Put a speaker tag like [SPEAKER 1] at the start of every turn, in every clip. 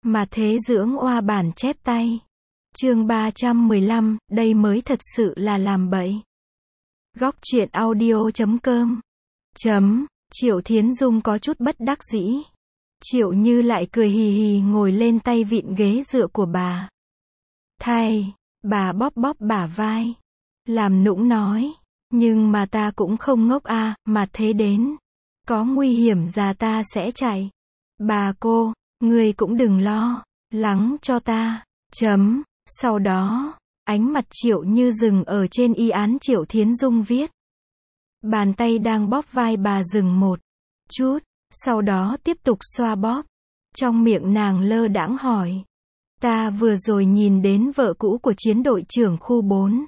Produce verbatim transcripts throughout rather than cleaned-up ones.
[SPEAKER 1] Mà thế dưỡng oa bản chép tay. Chương ba trăm mười lăm, đây mới thật sự là làm bậy. Góc truyện audio chấm com. Chấm, Triệu Thiến Dung có chút bất đắc dĩ. Triệu Như lại cười hì hì ngồi lên tay vịn ghế dựa của bà. Thay, bà bóp bóp bả vai. Làm nũng nói, nhưng mà ta cũng không ngốc a, mà thế đến. Có nguy hiểm ra ta sẽ chạy. Bà cô, ngươi cũng đừng lo, lắng cho ta. Chấm, sau đó, ánh mặt Triệu Như dừng ở trên y án Triệu Thiến Dung viết. Bàn tay đang bóp vai bà dừng một chút, sau đó tiếp tục xoa bóp. Trong miệng nàng lơ đãng hỏi. Ta vừa rồi nhìn đến vợ cũ của chiến đội trưởng khu bốn.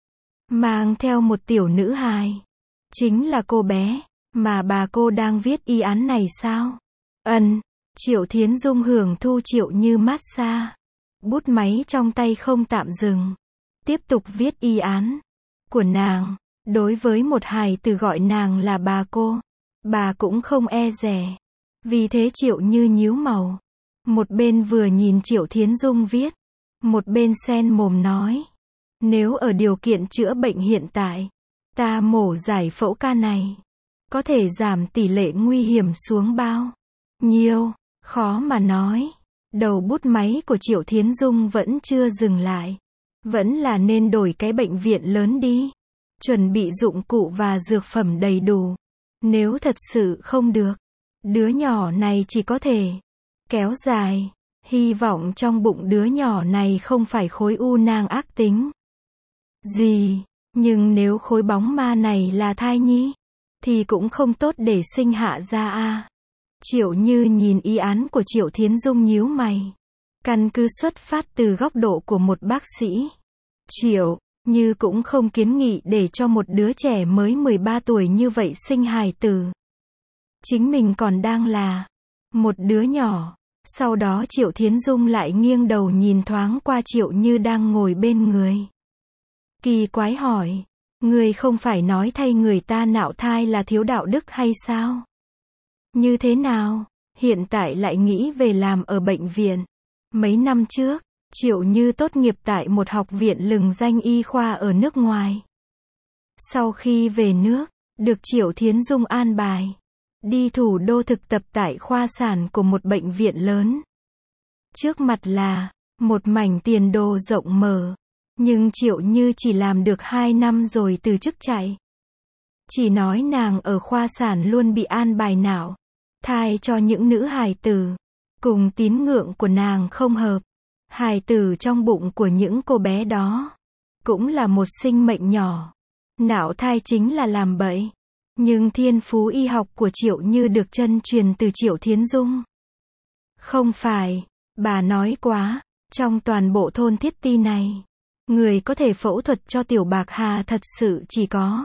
[SPEAKER 1] Mang theo một tiểu nữ hài. Chính là cô bé, mà bà cô đang viết y án này sao? Ân, Triệu Thiến Dung hưởng thu Triệu Như massage. Bút máy trong tay không tạm dừng. Tiếp tục viết y án của nàng. Đối với một hài từ gọi nàng là bà cô, bà cũng không e dè. Vì thế Triệu Như nhíu màu. Một bên vừa nhìn Triệu Thiến Dung viết, một bên sen mồm nói. Nếu ở điều kiện chữa bệnh hiện tại, ta mổ giải phẫu ca này, có thể giảm tỷ lệ nguy hiểm xuống bao nhiêu, khó mà nói. Đầu bút máy của Triệu Thiến Dung vẫn chưa dừng lại. Vẫn là nên đổi cái bệnh viện lớn đi. Chuẩn bị dụng cụ và dược phẩm đầy đủ. Nếu thật sự không được, đứa nhỏ này chỉ có thể kéo dài. Hy vọng trong bụng đứa nhỏ này không phải khối u nang ác tính gì. Nhưng nếu khối bóng ma này là thai nhi, thì cũng không tốt để sinh hạ ra a. Triệu Như nhìn y án của Triệu Thiến Dung nhíu mày. Căn cứ xuất phát từ góc độ của một bác sĩ, Triệu Như cũng không kiến nghị để cho một đứa trẻ mới mười ba tuổi như vậy sinh hài tử. Chính mình còn đang là một đứa nhỏ. Sau đó Triệu Thiến Dung lại nghiêng đầu nhìn thoáng qua Triệu Như đang ngồi bên người. Kỳ quái hỏi, người không phải nói thay người ta nạo thai là thiếu đạo đức hay sao? Như thế nào, hiện tại lại nghĩ về làm ở bệnh viện? Mấy năm trước, Triệu Như tốt nghiệp tại một học viện lừng danh y khoa ở nước ngoài. Sau khi về nước, được Triệu Thiến Dung an bài đi thủ đô thực tập tại khoa sản của một bệnh viện lớn. Trước mặt là một mảnh tiền đồ rộng mở, nhưng Triệu Như chỉ làm được hai năm rồi từ chức chạy. Chỉ nói nàng ở khoa sản luôn bị an bài nạo thai cho những nữ hài tử, cùng tín ngưỡng của nàng không hợp. Hài tử trong bụng của những cô bé đó cũng là một sinh mệnh nhỏ. Nạo thai chính là làm bậy. Nhưng thiên phú y học của Triệu Như được chân truyền từ Triệu Thiến Dung. Không phải, bà nói quá, trong toàn bộ thôn Thiết Ti này, người có thể phẫu thuật cho Tiểu Bạc Hà thật sự chỉ có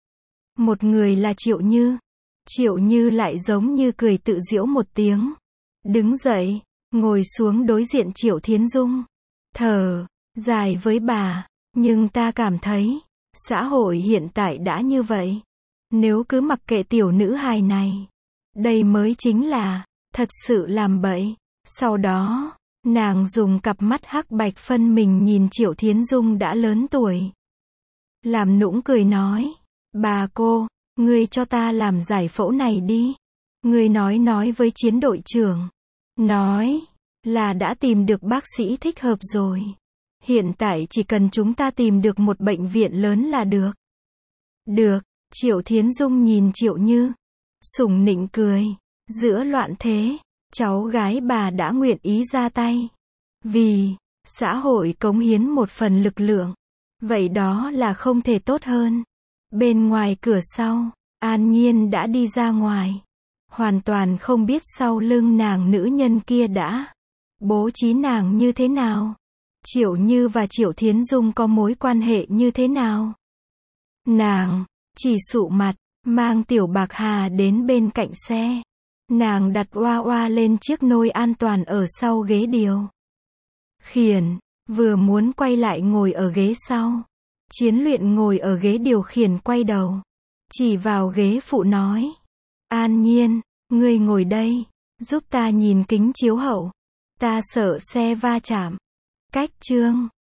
[SPEAKER 1] một người là Triệu Như. Triệu Như lại giống như cười tự giễu một tiếng. Đứng dậy, ngồi xuống đối diện Triệu Thiến Dung. Thở dài với bà, nhưng ta cảm thấy, xã hội hiện tại đã như vậy. Nếu cứ mặc kệ tiểu nữ hài này, đây mới chính là thật sự làm bậy. Sau đó, nàng dùng cặp mắt hắc bạch phân mình nhìn Triệu Thiến Dung đã lớn tuổi. Làm nũng cười nói, bà cô, ngươi cho ta làm giải phẫu này đi. Ngươi nói nói với chiến đội trưởng. Nói là đã tìm được bác sĩ thích hợp rồi. Hiện tại chỉ cần chúng ta tìm được một bệnh viện lớn là được. Được. Triệu Thiến Dung nhìn Triệu Như, sủng nịnh cười. Giữa loạn thế, cháu gái bà đã nguyện ý ra tay. Vì xã hội cống hiến một phần lực lượng. Vậy đó là không thể tốt hơn. Bên ngoài cửa sau, An Nhiên đã đi ra ngoài. Hoàn toàn không biết sau lưng nàng nữ nhân kia đã bố trí nàng như thế nào. Triệu Như và Triệu Thiến Dung có mối quan hệ như thế nào. Nàng chỉ sụ mặt, mang Tiểu Bạc Hà đến bên cạnh xe. Nàng đặt oa oa lên chiếc nôi an toàn ở sau ghế điều khiển, vừa muốn quay lại ngồi ở ghế sau. Chiến Luyện ngồi ở ghế điều khiển quay đầu, chỉ vào ghế phụ nói. An Nhiên, ngươi ngồi đây, giúp ta nhìn kính chiếu hậu. Ta sợ xe va chạm. Cách chương